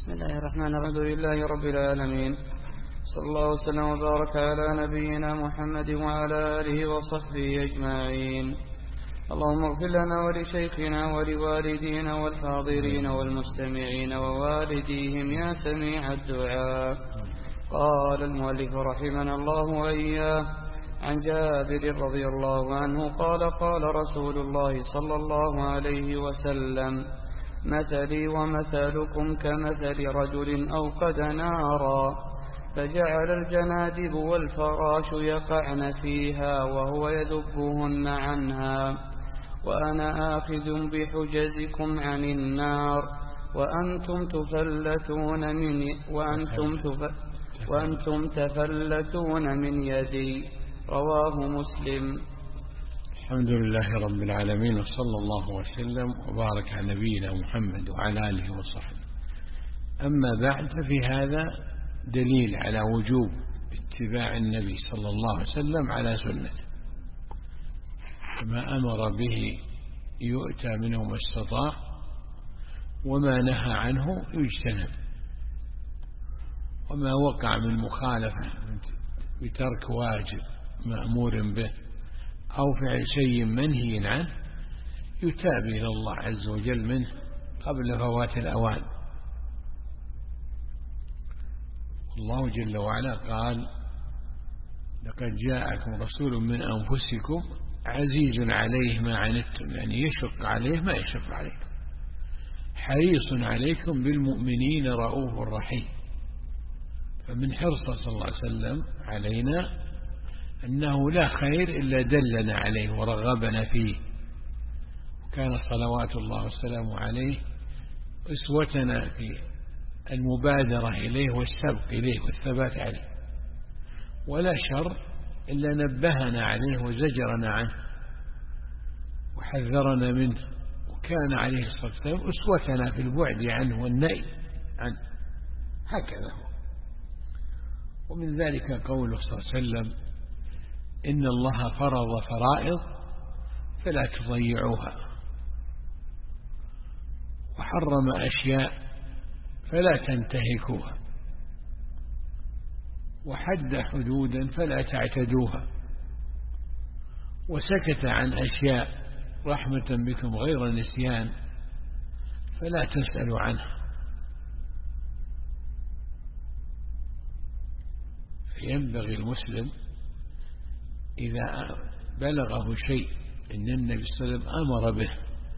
بسم الله الرحمن الرحيم. الحمد لله رب العالمين، صلى الله وسلم وبارك على نبينا محمد وعلى آله وصحبه أجمعين. اللهم اغفر لنا ولشيخنا ولوالدينا والحاضرين والمستمعين ووالديهم يا سميع الدعاء. قال المؤلف رحمنا الله وإياه عن جابر رضي الله عنه قال قال رسول الله صلى الله عليه وسلم: مثلي ومثلكم كمثل رجل أوقد نارا فجعل الجنادب والفراش يقعن فيها وهو يذبهن عنها، وأنا آخذ بحجزكم عن النار وأنتم تفلتون من يدي. رواه مسلم. الحمد لله رب العالمين، وصلى الله وسلم وبارك على نبينا محمد وعلى آله وصحبه. أما بعد، ففي هذا دليل على وجوب اتباع النبي صلى الله عليه وسلم على سنته، ما أمر به يؤتى منه ما استطاع، وما نهى عنه يجتنب، وما وقع من مخالفة بترك واجب مأمور به أو فعل شيء منهي عنه يتاب إلى الله عز وجل منه قبل فوات الأوان. الله جل وعلا قال: لقد جاءكم رسول من أنفسكم عزيز عليه ما عنتم، يعني يشق عليه ما يشق عليكم، حريص عليكم بالمؤمنين رؤوف رحيم. فمن حرصه صلى الله عليه وسلم علينا أنه لا خير إلا دلنا عليه ورغبنا فيه، وكان صلوات الله وسلامه عليه أسوتنا في المبادرة إليه والسبق إليه والثبات عليه، ولا شر إلا نبهنا عليه وزجرنا عنه وحذرنا منه، وكان عليه الصلاة والسلام أسوتنا في البعد عنه والنهي عنه، هكذا هو. ومن ذلك قوله صلى الله عليه وسلم: إن الله فرض فرائض فلا تضيعوها، وحرم أشياء فلا تنتهكوها، وحد حدودا فلا تعتدوها، وسكت عن أشياء رحمة بكم غير نسيان فلا تسألوا عنها. فينبغي المسلم إذا بلغه شيء إن النبي صلى الله عليه وسلم أمر به،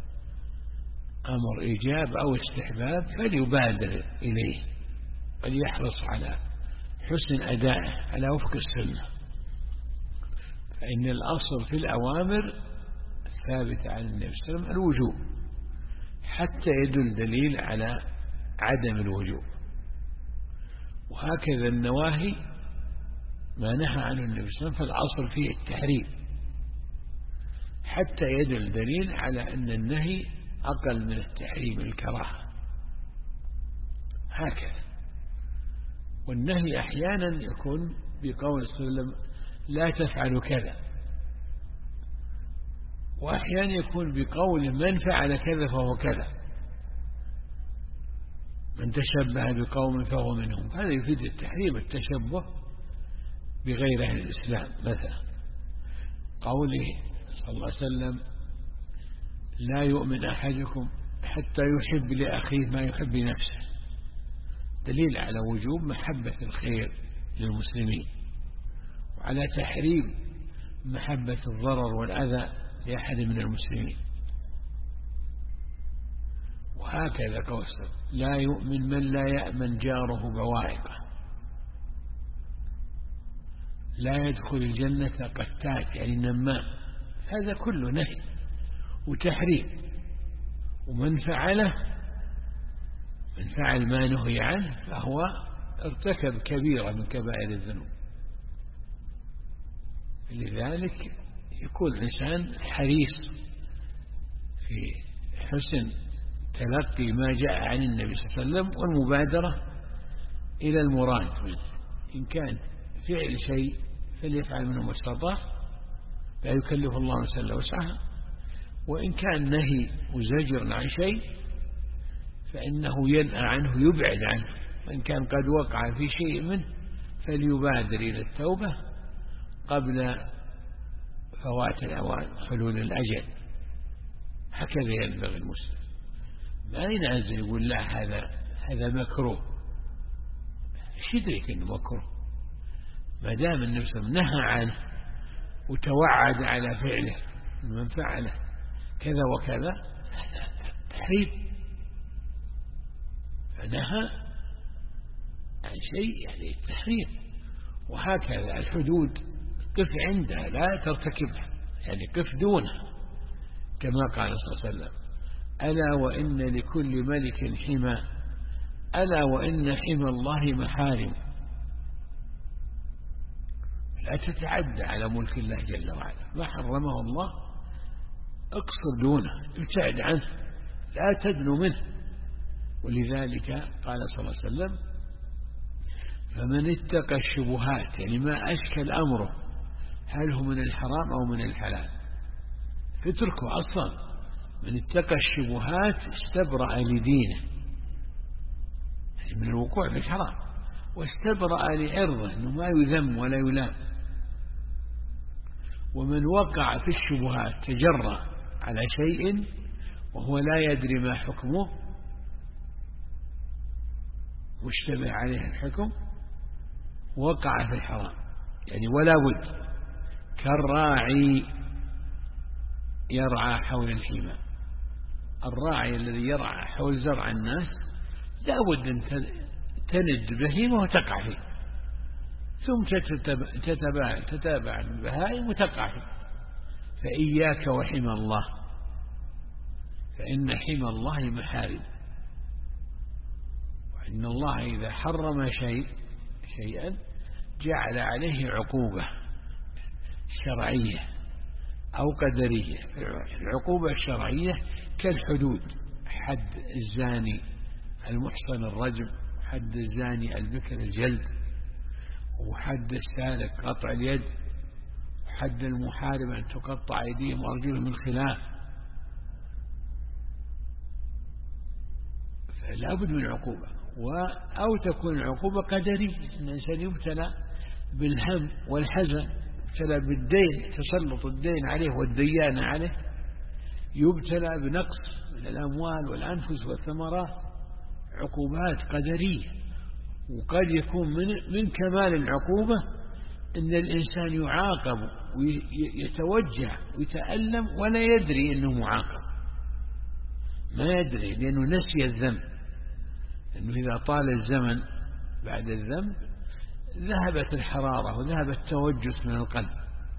أمر إيجاب أو استحباب، فليبادر إليه، وليحرص على حسن أدائه على وفق السنة، فإن الأصل في الأوامر الثابتة عن النبي صلى الله عليه وسلم الوجوب، حتى يدل دليل على عدم الوجوب. وهكذا النواهي ما نهى عنه النبي صلى الله عليه وسلم فالأصل فيه التحريم، حتى يدل دليل على أن النهي أقل من التحريم، الكراهة، هكذا. والنهي أحيانا يكون بقول صلى الله عليه وسلم: لا تفعل كذا، وأحيانا يكون بقول: من فعل كذا فهو كذا، من تشبه بقوم فهو منهم. هذا يفيد التحريم، التشبه بغير أهل الإسلام. مثلا قوله صلى الله عليه وسلم: لا يؤمن أحدكم حتى يحب لأخيه ما يحب لنفسه، دليل على وجوب محبة الخير للمسلمين، وعلى تحريم محبة الضرر والأذى لأحد من المسلمين. وهكذا قوله: لا يؤمن من لا يأمن جاره بوائقه، لا يدخل الجنة قتات، يعني نمام. هذا كله نهي وتحريم، ومن فعله، من فعل ما نهي عنه فهو ارتكب كبيرة من كبائر الذنوب. لذلك يكون الإنسان حريص في حسن تلقي ما جاء عن النبي صلى الله عليه وسلم، والمبادرة إلى المراد منه. إن كان فعل شيء فليفعل منه ما استطاع، لا يكلف الله نفسا إلا وسعها. وإن كان نهي وزجر عن شيء فإنه ينأى عنه يبعد عنه، وإن كان قد وقع في شيء منه فليبادر إلى التوبة قبل فوات الأوان حلول الأجل. هكذا ينبغي المسلم، ما ينازل يقول لا هذا مكروه. ايش يدرك انه مكروه؟ ما دام النبي صلى الله عليه وسلم نهى عنه وتوعد على فعله، من فعله كذا وكذا هذا تحريم، فنهى عن شيء يعني التحريم. وهكذا الحدود قف عندها لا ترتكبها، يعني قف دونها، كما قال صلى الله عليه وسلم: ألا وإن لكل ملك حمى، ألا وإن حمى الله محارم. لا تتعدى على ملك الله جل وعلا، ما حرمه الله اقصر دونه، ابتعد عنه، لا تدنو منه. ولذلك قال صلى الله عليه وسلم: فمن اتقى الشبهات، يعني ما أشكل أمره هل هو من الحرام أو من الحلال، اتركه أصلا. من اتقى الشبهات استبرأ لدينه، يعني من الوقوع في الحرام، واستبرأ لعرضه، أنه ما يذم ولا يلام. ومن وقع في الشبهات تجرأ على شيء وهو لا يدري ما حكمه، مشتبه عليه الحكم، وقع في الحرام، يعني ولا بد. كالراعي يرعى حول الحمى، الراعي الذي يرعى حول زرع الناس لا بد أن تلد بهيمة وتقع فيه، ثم تتابع البهائم وتقع فيه. فإياك وحمى الله، فإن حمى الله محارم. وإن الله إذا حرم شيئا جعل عليه عقوبة شرعية أو قدرية. العقوبة الشرعية كالحدود: حد الزاني المحصن الرجم، حد الزاني البكر الجلد، وحد السارق قطع اليد، وحد المحارب أن تقطع أيديهم وأرجلهم من خلاف. فلا بد من عقوبة، أو تكون العقوبة قدرية، أن الإنسان يبتلى بالهم والحزن، يبتلى بالدين، تسلط الدين عليه والديان عليه، يبتلى بنقص من الأموال والأنفس والثمرات، عقوبات قدرية. وقد يكون من كمال العقوبة أن الإنسان يعاقب ويتوجع ويتألم ولا يدري أنه معاقب، ما يدري، لأنه نسي الذنب. لأنه إذا طال الزمن بعد الذنب ذهبت الحرارة وذهب التوجس من القلب،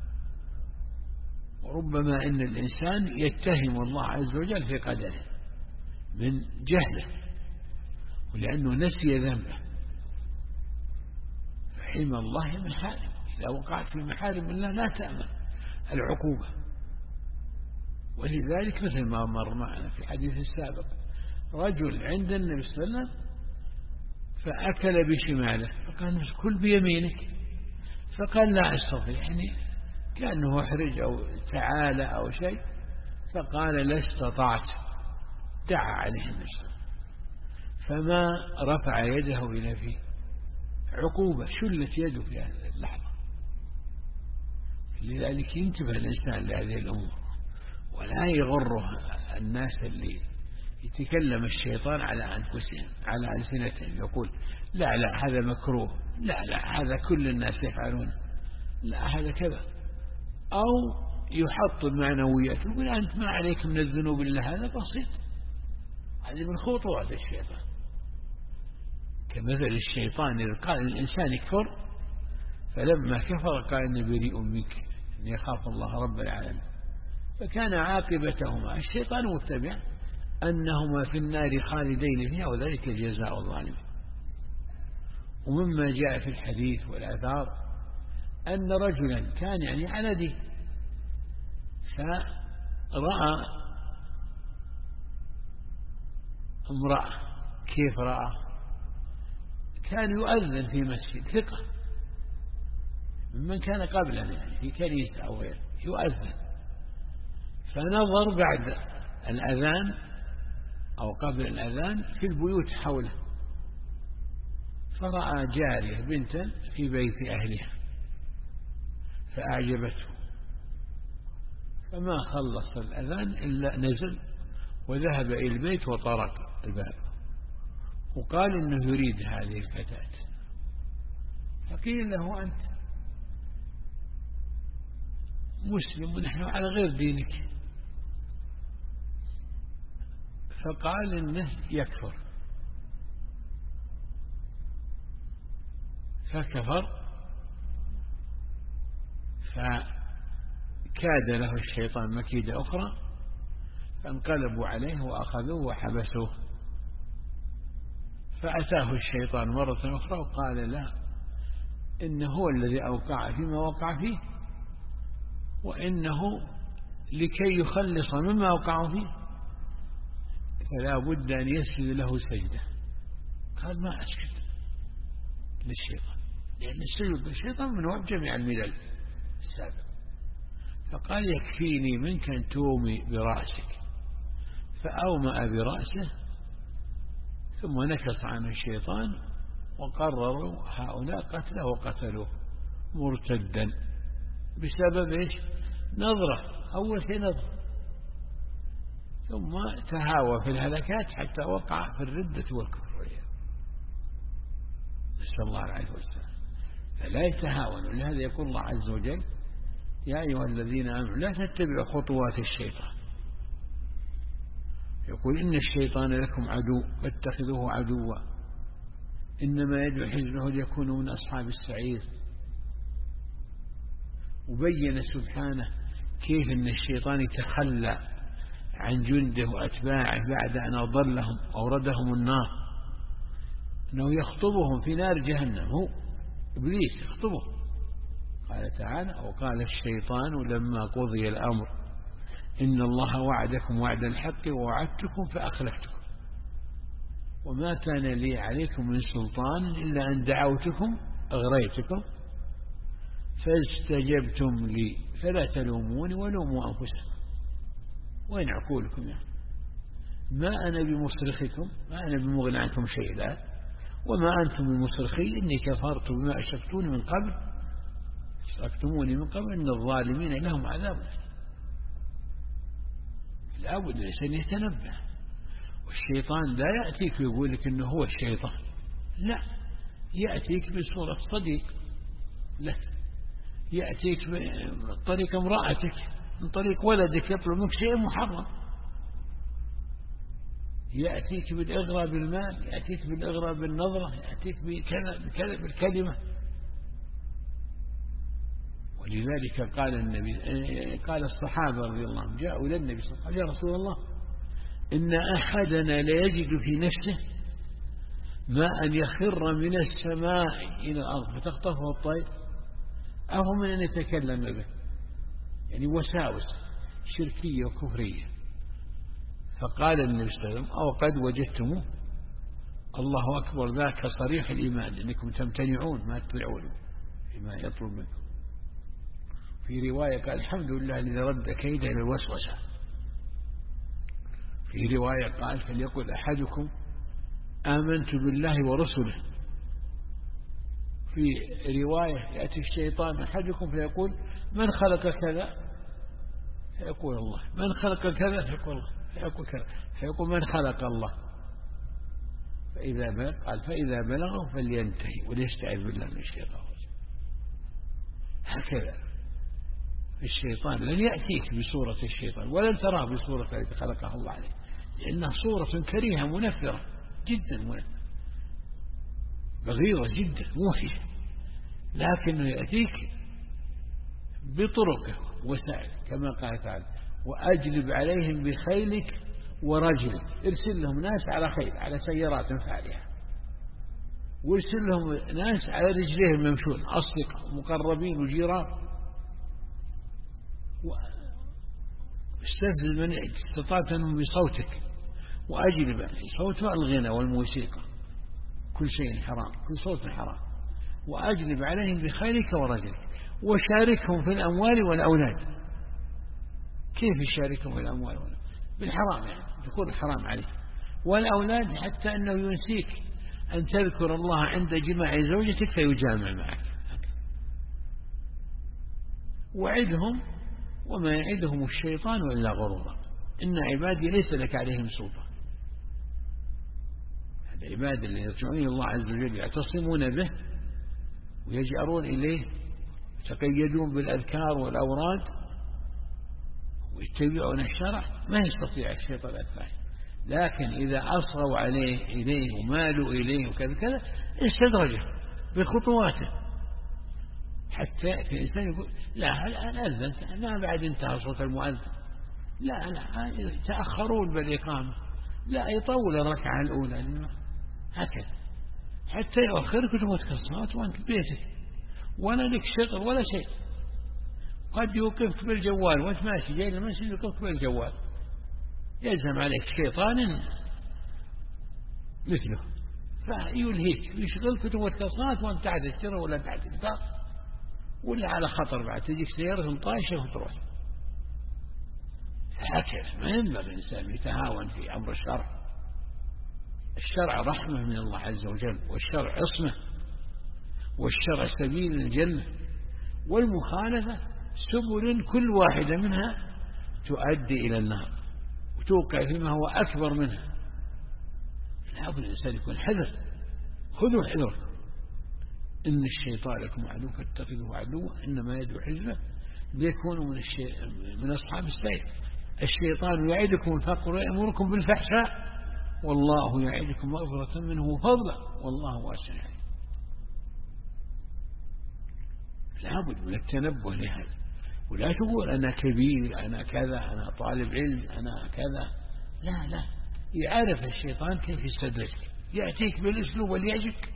وربما إن الإنسان يتهم الله عز وجل في قدره من جهله، ولأنه نسي ذنبه. فحمى الله محارم، إذا وقعت في محارم الله لا تأمن العقوبة. ولذلك مثل ما مر معنا في الحديث السابق، رجل عند النبي صلى الله عليه وسلم فأكل بشماله، فقال: كل بيمينك. فقال: لا أستطيع، يعني كأنه أحرج أو تعالى أو شيء. فقال: لا استطعت. دعا عليه النبي صلى الله عليه وسلم فما رفع يده إلى فيه، عقوبة، شلت يده في هذه اللحظة. لذلك ينتبه الإنسان لهذه الأمور، ولا يغره الناس اللي يتكلم الشيطان على أنفسهم على ألسنتهم، يقول: لا هذا مكروه، لا هذا كل الناس يفعلون، لا هذا كذا، أو يحطم معنويات، يقول: أنت ما عليك من الذنوب إلا هذا بسيط. هذه من خطوات الشيطان، كمثل الشيطان إذ قال الإنسان يكفر، فلما كفر قال: إني بريء منك إني أخاف الله رب العالمين. فكان عاقبتهما الشيطان متبع أنهما في النار خالدين فيها، وذلك جزاء الظالمين. ومما جاء في الحديث والآثار أن رجلا كان يعني على دين، فرأى امرأة. كيف رأى؟ كان يؤذن في مسجد ثقة ممن كان قبلنا، يعني في كنيسة أو غيره يؤذن، فنظر بعد الأذان أو قبل الأذان في البيوت حوله، فرأى جارية بنتا في بيت أهلها فأعجبته، فما خلص الأذان إلا نزل وذهب إلى البيت وطرق الباب وقال إنه يريد هذه الفتاة. فقيل له أنت مسلم ونحن على غير دينك، فقال إنه يكفر، فكفر، فكاد له الشيطان مكيدة أخرى فانقلبوا عليه وأخذوه وحبسوه. فأتاه الشيطان مرة أخرى وقال لا، إنه هو الذي أوقع فيما وقع فيه، وإنه لكي يخلص مما وقع فيه فلا بد أن يسجد له سجدة. قال ما أسجد للشيطان، لأن السجود للشيطان من وجه جميع الملل السابق. فقال يكفيني منك أن تومي برأسك، فأومأ برأسه ثم نكص عنه الشيطان، وقرروا هؤلاء قتله وقتلوه مرتدا بسبب إيش؟ نظرة، أول شيء نظرة، ثم تهاوى في الهلكات حتى وقع في الردة والكفر، نسأل الله العافية والسلام. فلا يتهاونوا، لهذا يقول الله عز وجل يا أيها الذين آمنوا لا تتبعوا خطوات الشيطان، يقول إن الشيطان لكم عدو فاتخذوه عدوا إنما يدعو حزبه ليكونوا من أصحاب السعير. وبين سبحانه كيف أن الشيطان يتخلى عن جنده وأتباعه بعد أن أضلهم أوردهم النار، أنه يخطبهم في نار جهنم، هو إبليس يخطبهم. قال تعالى وقال الشيطان لما قضي الأمر إن الله وعدكم وعد الحق ووعدتكم فأخلفتكم وما كان لي عليكم من سلطان إلا أن دعوتكم أغريتكم فاستجبتم لي فلا تلوموني ولوموا أنفسكم. وين عقولكم يعني؟ ما أنا بمصرخكم، ما أنا بمغنى عنكم شيء، لا، وما أنتم بمصرخي إني كفرت بما أشركتوني من قبل إن الظالمين لهم عذاب. لا بد الإنسان يتنبه. والشيطان لا يأتيك ويقول لك إنه هو الشيطان، لا، يأتيك بصورة صديق لك، يأتيك من طريق امرأتك، من طريق ولدك يطلب منك شيء محرم، يأتيك بالإغراء بالمال، يأتيك بالإغراء بالنظرة، يأتيك بكذا بالكلمة. ولذلك قال النبي، قال الصحابة رضي الله عنهم جاءوا إلى النبي صلى الله عليه وسلم يا رسول الله إن أحدنا ليجد في نفسه ما أن يخر من السماء إلى الأرض فتخطفه الطير أو من أن يتكلم به، يعني وساوس شركية وكفرية. فقال النبي صلى الله عليه وسلم أو قد وجدتموه، الله أكبر، ذاك صريح الإيمان أنكم تمتنعون ما تطيعون فيما يطلب منكم. في رواية قال الحمد لله الذي رد كيده إلى الوسوسة. في رواية قال فليقل أحدكم آمنت بالله ورسله. في رواية يأتي الشيطان أحدكم فيقول من خلق كذا فيقول الله، من خلق كذا فيقول الله، فيقول من خلق الله. فإذا بلغوا فلينتهي وليستعذ بالله من الشيطان. هكذا الشيطان لن يأتيك بصورة الشيطان ولن تراه بصورة التي خلقها الله عليه، لأنها صورة كريهة منفرة جدا، منفرة بغيضة جدا موحشة، لكنه يأتيك بطرقه وسائل كما قال تعالى وأجلب عليهم بخيلك ورجلك. ارسل لهم ناس على خيل، على سيارات فارهة، وارسل لهم ناس على رجليهم يمشون، أصدقاء مقربين وجيران. واستفزز من استطعت منهم بصوتك، وأجلب صوت الغنى والموسيقى، كل شيء حرام، كل صوت حرام. وأجلب عليهم بخيلك ورجلك وشاركهم في الأموال والأولاد. كيف يشاركهم في الأموال والأولاد؟ بالحرام، يعني دخول الحرام عليه. والأولاد حتى أنه ينسيك أن تذكر الله عند جماع زوجتك فيجامع معك. وعدهم وما يعدهم الشيطان إلا غرورا، إن عبادي ليس لك عليهم سلطان. هذا العباد الذين يرجعون إلى الله عز وجل يعتصمون به ويجأرون إليه، يتقيدون بالأذكار والأوراد ويتبعون الشرع، ما يستطيع الشيطان الثاني. لكن إذا أصغوا إليه ومالوا إليه وكذا كذا استدرجه بخطواته، حتى يأتي الإنسان يقول لا أذن ما بعد انتهى صوت المؤذن، لا تأخرون بالإقامة، لا يطول الركعة الأولى هكذا، حتى يؤخرك وتموت الصلاة وأنت بيتك ولا لك شغل ولا شيء. قد يوقفك بالجوال وأنت ماشي جاي المسجد يوقفك بالجوال، يلزم عليك شيطان مثله فيلهيك ويشغلك وتموت الصلاة وأنت تحت السر ولا تحت الباب ولا على خطر، بعد تجيك سيارة طايشة وتروح. فهكذا ما ينبغي الإنسان يتهاون في أمر الشرع. الشرع رحمة من الله عز وجل، والشرع عصمة، والشرع سبيل الجنة، والمخالفة سبل كل واحدة منها تؤدي إلى النار وتوقع فيما هو أكبر منها. لابد الإنسان يكون حذر. خذوا حذركم إن الشيطان لكم عدو فاتخذوه عدوا إنما يدعو حزبه ليكونوا من أصحاب السيف. الشيطان يعدكم الفقر ويأمركم بالفحشاء والله يعدكم مغفرة منه وفضلا والله واسع عليم. لابد من التنبه لهذا، ولا تقول أنا كبير أنا كذا أنا طالب علم أنا كذا، لا يعرف الشيطان كيف يستدرجك، يأتيك بالأسلوب اللي يعجبك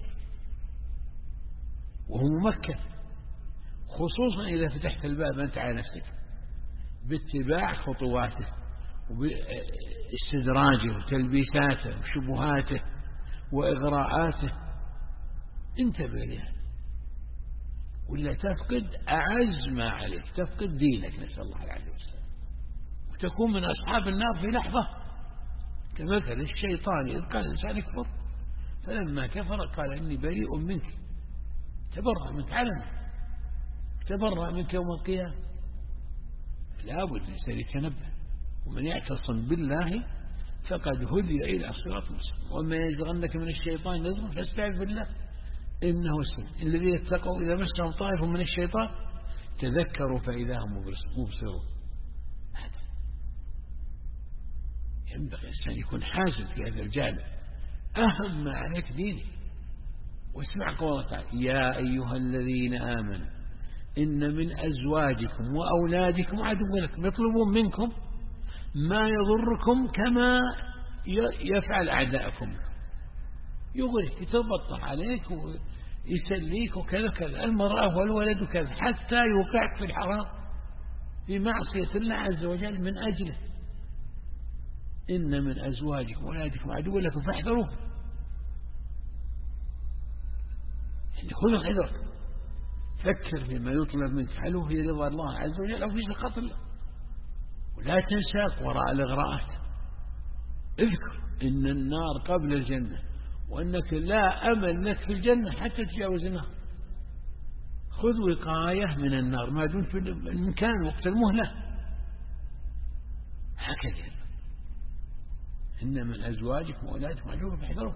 وهو ممكن، خصوصا إذا فتحت الباب أنت على نفسك باتباع خطواته واستدراجه وتلبيساته وشبهاته وإغراءاته. انتبه لها ولا تفقد أعز ما عليك، تفقد دينك نسأل الله العافية والسلام، وتكون من أصحاب النار في لحظة. كمثل الشيطان إذ قال الإنسان اكفر فلما كفر قال إني بريء منك، تبرأ منك علنا، تبرأ منك يوم القيامة. لابد الإنسان يتنبه، ومن يعتصم بالله فقد هدي إلى صراط مستقيم. وما يزغنك من الشيطان نزغ فاستعذ بالله إنه السميع. الذين اتقوا إذا مسهم طائف من الشيطان تذكروا فإذا هم مبصرون. هذا ينبغي الإنسان يكون حازم في هذا الجانب. أهم ما عليك ديني. واسمع قوله تعالى يا أيها الذين آمنوا إن من أزواجكم وأولادكم عدوا لكم يطلبون منكم ما يضركم كما يفعل أعداءكم، يغرك يتبطح عليك ويسليك وكذا كذا، المرأة والولد كذا، حتى يوقعك في الحرام في معصية الله عز وجل من أجله. إن من أزواجكم وأولادكم عدوا لكم فاحذروه. يعني خذوا حذرك، فكر فيما يطلب منك، هل هو في رضا الله عز وجل أو في سخط الله، ولا تنساك وراء الإغراءات. اذكر إن النار قبل الجنة، وأنك لا أمل لك في الجنة حتى تجاوز النار. خذ وقاية من النار ما دمت في المكان وقت المهلة. هكذا إن من أزواجكم وأولادكم عدوا فاحذروه.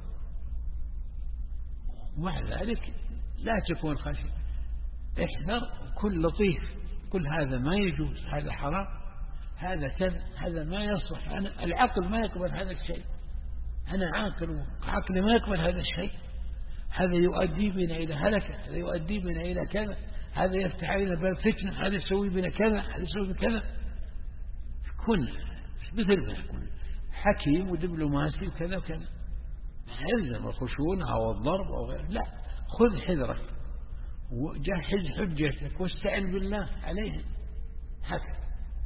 ومع ذلك لا تكون خشية، احذر كل لطيف، كل هذا ما يجوز، هذا حرام، هذا كذا، هذا ما يصلح، العقل ما يقبل هذا الشيء، أنا عاقل وعقلي ما يقبل هذا الشيء، هذا يؤدي بنا إلى هلكة، هذا يؤدي بنا إلى كذا، هذا يفتح علينا باب فتنة، هذا يسوي بنا كذا، هذا يسوي بنا كذا. كن مثل ما يكون حكيم ودبلوماسي وكذا وكذا، ما يلزم الخشونة أو الضرب أو غيره، لا، خذ حذرك وجهز حجتك واستعن بالله عليه. هكذا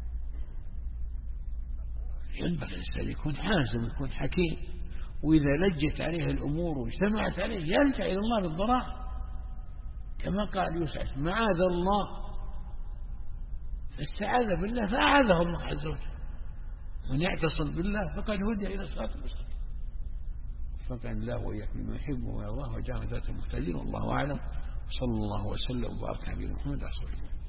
ينبغي الإنسان يكون حازم، يكون حكيم، وإذا لجت عليه الأمور واجتمعت عليه يرجع إلى الله بالضراعة، كما قال يوسف معاذ الله، فاستعاذ بالله فأعاذه الله عز وجل. من يعتصم بالله فقد هدي إلى صراط المستقيم. وفقنا الله وإياكم مما يحب ويرضاه وجعلنا ذات المهتدين والله أعلم. صلى الله وسلم وبارك على نبينا محمد رسول الله.